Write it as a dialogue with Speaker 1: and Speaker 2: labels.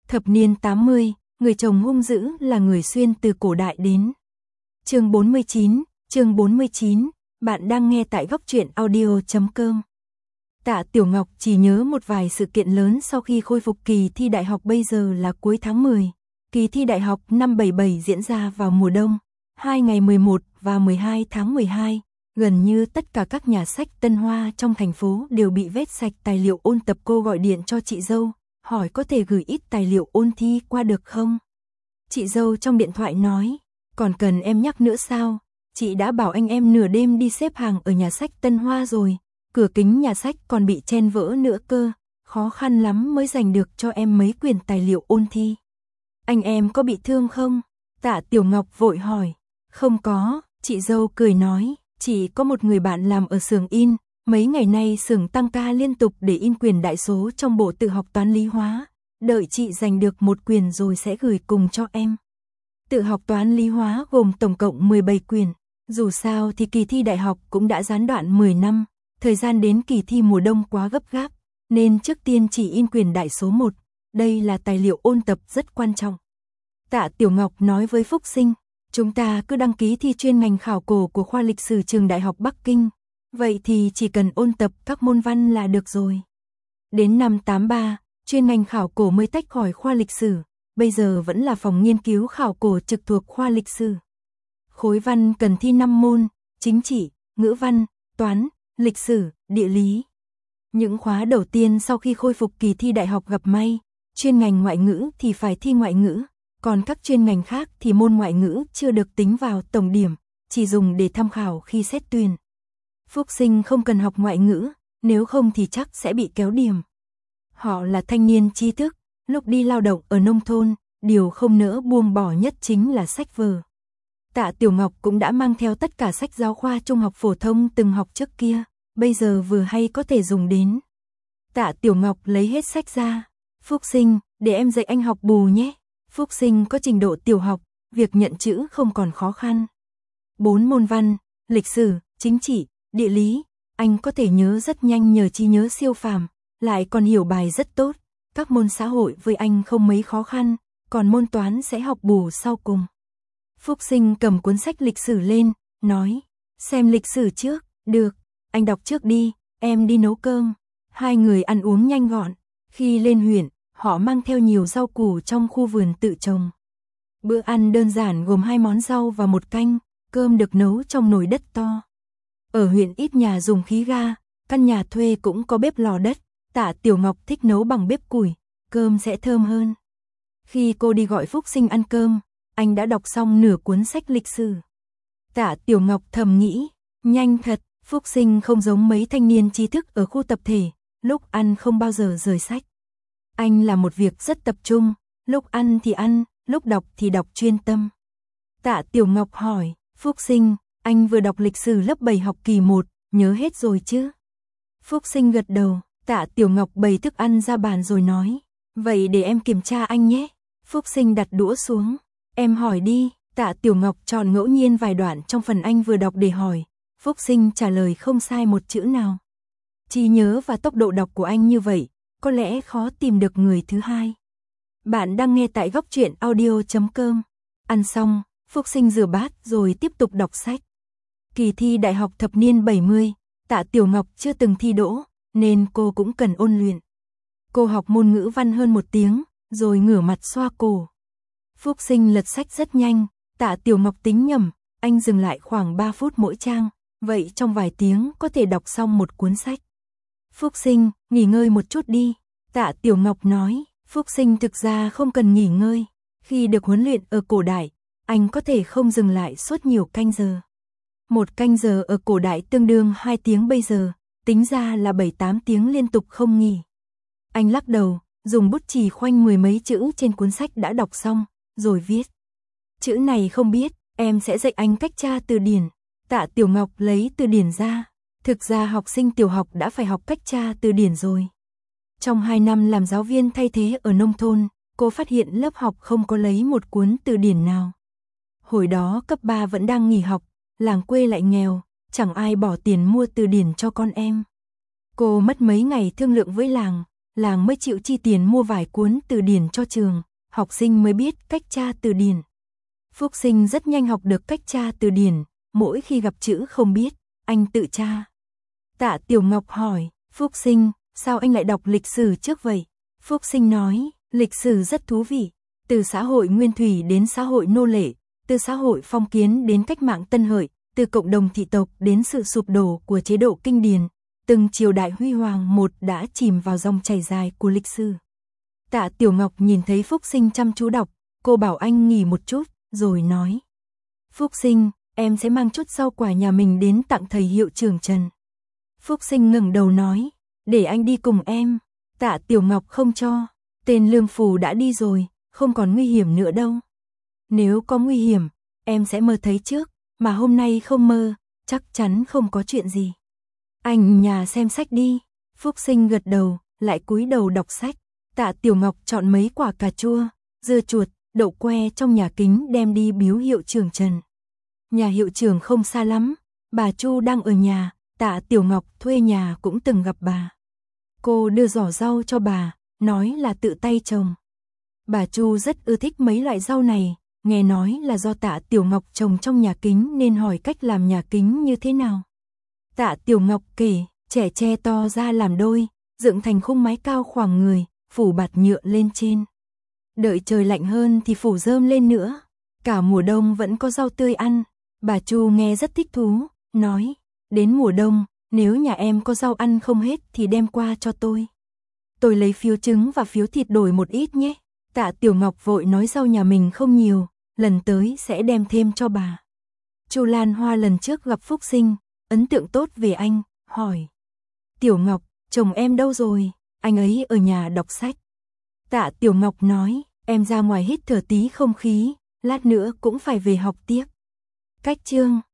Speaker 1: Thập niên 80, người chồng hung dữ là người xuyên từ cổ đại đến. Chương 49, bạn đang nghe tại góc truyện audio.com. Tạ Tiểu Ngọc chỉ nhớ một vài sự kiện lớn sau khi khôi phục kỳ thi đại học. Bây giờ là cuối tháng 10. Kỳ thi đại học năm 77 diễn ra vào mùa đông, 2 ngày 11 và 12 tháng 12. Gần như tất cả các nhà sách Tân Hoa trong thành phố đều bị vét sạch tài liệu ôn tập. Cô gọi điện cho chị dâu, hỏi có thể gửi ít tài liệu ôn thi qua được không? Chị dâu trong điện thoại nói, còn cần em nhắc nữa sao? Chị đã bảo anh em nửa đêm đi xếp hàng ở nhà sách Tân Hoa rồi, cửa kính nhà sách còn bị chen vỡ nữa cơ, khó khăn lắm mới giành được cho em mấy quyển tài liệu ôn thi. Anh em có bị thương không? Tạ Tiểu Ngọc vội hỏi. Không có, chị dâu cười nói, chỉ có một người bạn làm ở xưởng in, mấy ngày nay xưởng tăng ca liên tục để in quyền đại số trong bộ tự học toán lý hóa, đợi chị giành được một quyền rồi sẽ gửi cùng cho em. Tự học toán lý hóa gồm tổng cộng 17 quyền, dù sao thì kỳ thi đại học cũng đã gián đoạn 10 năm, thời gian đến kỳ thi mùa đông quá gấp gáp, nên trước tiên chỉ in quyền đại số 1, đây là tài liệu ôn tập rất quan trọng. Tạ Tiểu Ngọc nói với Phúc Sinh, chúng ta cứ đăng ký thi chuyên ngành khảo cổ của khoa lịch sử trường Đại học Bắc Kinh, vậy thì chỉ cần ôn tập các môn văn là được rồi. Đến năm 83, chuyên ngành khảo cổ mới tách khỏi khoa lịch sử, bây giờ vẫn là phòng nghiên cứu khảo cổ trực thuộc khoa lịch sử. Khối văn cần thi 5 môn, chính trị, ngữ văn, toán, lịch sử, địa lý. Những khóa đầu tiên sau khi khôi phục kỳ thi đại học gặp may, chuyên ngành ngoại ngữ thì phải thi ngoại ngữ, còn các chuyên ngành khác thì môn ngoại ngữ chưa được tính vào tổng điểm, chỉ dùng để tham khảo khi xét tuyển. Phúc Sinh không cần học ngoại ngữ, nếu không thì chắc sẽ bị kéo điểm. Họ là thanh niên trí thức, lúc đi lao động ở nông thôn, điều không nỡ buông bỏ nhất chính là sách vở. Tạ Tiểu Ngọc cũng đã mang theo tất cả sách giáo khoa trung học phổ thông từng học trước kia, bây giờ vừa hay có thể dùng đến. Tạ Tiểu Ngọc lấy hết sách ra, Phúc Sinh, để em dạy anh học bù nhé. Phúc Sinh có trình độ tiểu học, việc nhận chữ không còn khó khăn. 4 môn văn, lịch sử, chính trị, địa lý, anh có thể nhớ rất nhanh nhờ trí nhớ siêu phàm, lại còn hiểu bài rất tốt. Các môn xã hội với anh không mấy khó khăn, còn môn toán sẽ học bù sau cùng. Phúc Sinh cầm cuốn sách lịch sử lên, nói, xem lịch sử trước, được, anh đọc trước đi, em đi nấu cơm. Hai người ăn uống nhanh gọn, khi lên huyện, họ mang theo nhiều rau củ trong khu vườn tự trồng. Bữa ăn đơn giản gồm 2 món rau và 1 canh, cơm được nấu trong nồi đất to. Ở huyện ít nhà dùng khí ga, căn nhà thuê cũng có bếp lò đất, Tạ Tiểu Ngọc thích nấu bằng bếp củi, cơm sẽ thơm hơn. Khi cô đi gọi Phúc Sinh ăn cơm, anh đã đọc xong nửa cuốn sách lịch sử. Tạ Tiểu Ngọc thầm nghĩ, nhanh thật, Phúc Sinh không giống mấy thanh niên trí thức ở khu tập thể, lúc ăn không bao giờ rời sách. Anh làm một việc rất tập trung, lúc ăn thì ăn, lúc đọc thì đọc chuyên tâm. Tạ Tiểu Ngọc hỏi, Phúc Sinh, anh vừa đọc lịch sử lớp 7 học kỳ 1, nhớ hết rồi chứ? Phúc Sinh gật đầu, Tạ Tiểu Ngọc bày thức ăn ra bàn rồi nói, vậy để em kiểm tra anh nhé. Phúc Sinh đặt đũa xuống, em hỏi đi. Tạ Tiểu Ngọc chọn ngẫu nhiên vài đoạn trong phần anh vừa đọc để hỏi, Phúc Sinh trả lời không sai một chữ nào. Trí nhớ và tốc độ đọc của anh như vậy, có lẽ khó tìm được người thứ hai. Bạn đang nghe tại góc truyện audio.com. Ăn xong, Phúc Sinh rửa bát rồi tiếp tục đọc sách. Kỳ thi đại học thập niên 70, Tạ Tiểu Ngọc chưa từng thi đỗ, nên cô cũng cần ôn luyện. Cô học môn ngữ văn hơn 1 tiếng, rồi ngửa mặt xoa cổ. Phúc Sinh lật sách rất nhanh, Tạ Tiểu Ngọc tính nhầm, anh dừng lại khoảng 3 phút mỗi trang, vậy trong vài tiếng có thể đọc xong một cuốn sách. Phúc Sinh, nghỉ ngơi một chút đi, Tạ Tiểu Ngọc nói. Phúc Sinh thực ra không cần nghỉ ngơi, khi được huấn luyện ở cổ đại, anh có thể không dừng lại suốt nhiều canh giờ. 1 canh giờ ở cổ đại tương đương 2 tiếng bây giờ, tính ra là 7-8 tiếng liên tục không nghỉ. Anh lắc đầu, dùng bút chì khoanh 10 mấy chữ trên cuốn sách đã đọc xong, rồi viết. Chữ này không biết, em sẽ dạy anh cách tra từ điển. Tạ Tiểu Ngọc lấy từ điển ra. Thực ra học sinh tiểu học đã phải học cách tra từ điển rồi. Trong 2 năm làm giáo viên thay thế ở nông thôn, cô phát hiện lớp học không có lấy một cuốn từ điển nào. Hồi đó cấp 3 vẫn đang nghỉ học, làng quê lại nghèo, chẳng ai bỏ tiền mua từ điển cho con em. Cô mất mấy ngày thương lượng với làng, làng mới chịu chi tiền mua vài cuốn từ điển cho trường, học sinh mới biết cách tra từ điển. Phúc Sinh rất nhanh học được cách tra từ điển, mỗi khi gặp chữ không biết, anh tự tra. Tạ Tiểu Ngọc hỏi, Phúc Sinh, sao anh lại đọc lịch sử trước vậy? Phúc Sinh nói, lịch sử rất thú vị, từ xã hội nguyên thủy đến xã hội nô lệ, từ xã hội phong kiến đến cách mạng Tân Hợi, từ cộng đồng thị tộc đến sự sụp đổ của chế độ kinh điển, từng triều đại huy hoàng một đã chìm vào dòng chảy dài của lịch sử. Tạ Tiểu Ngọc nhìn thấy Phúc Sinh chăm chú đọc, cô bảo anh nghỉ một chút, rồi nói. Phúc Sinh, em sẽ mang chút rau quả nhà mình đến tặng thầy hiệu trưởng Trần. Phúc Sinh ngẩng đầu nói, để anh đi cùng em. Tạ Tiểu Ngọc không cho, tên lương phù đã đi rồi, không còn nguy hiểm nữa đâu. Nếu có nguy hiểm, em sẽ mơ thấy trước, mà hôm nay không mơ, chắc chắn không có chuyện gì. Anh nhà xem sách đi. Phúc Sinh gật đầu, lại cúi đầu đọc sách. Tạ Tiểu Ngọc chọn mấy quả cà chua, dưa chuột, đậu que trong nhà kính đem đi biếu hiệu trưởng Trần. Nhà hiệu trưởng không xa lắm, bà Chu đang ở nhà, Tạ Tiểu Ngọc thuê nhà cũng từng gặp bà. Cô đưa giỏ rau cho bà, nói là tự tay trồng. Bà Chu rất ưa thích mấy loại rau này, nghe nói là do Tạ Tiểu Ngọc trồng trong nhà kính nên hỏi cách làm nhà kính như thế nào. Tạ Tiểu Ngọc kể, trẻ tre to ra làm đôi, dựng thành khung mái cao khoảng người, phủ bạt nhựa lên trên. Đợi trời lạnh hơn thì phủ rơm lên nữa. Cả mùa đông vẫn có rau tươi ăn. Bà Chu nghe rất thích thú, nói, đến mùa đông, nếu nhà em có rau ăn không hết thì đem qua cho tôi. Tôi lấy phiếu trứng và phiếu thịt đổi một ít nhé. Tạ Tiểu Ngọc vội nói rau nhà mình không nhiều, lần tới sẽ đem thêm cho bà. Chu Lan Hoa lần trước gặp Phúc Sinh, ấn tượng tốt về anh, hỏi. Tiểu Ngọc, chồng em đâu rồi? Anh ấy ở nhà đọc sách. Tạ Tiểu Ngọc nói, em ra ngoài hít thở tí không khí, lát nữa cũng phải về học tiếp. Cách chương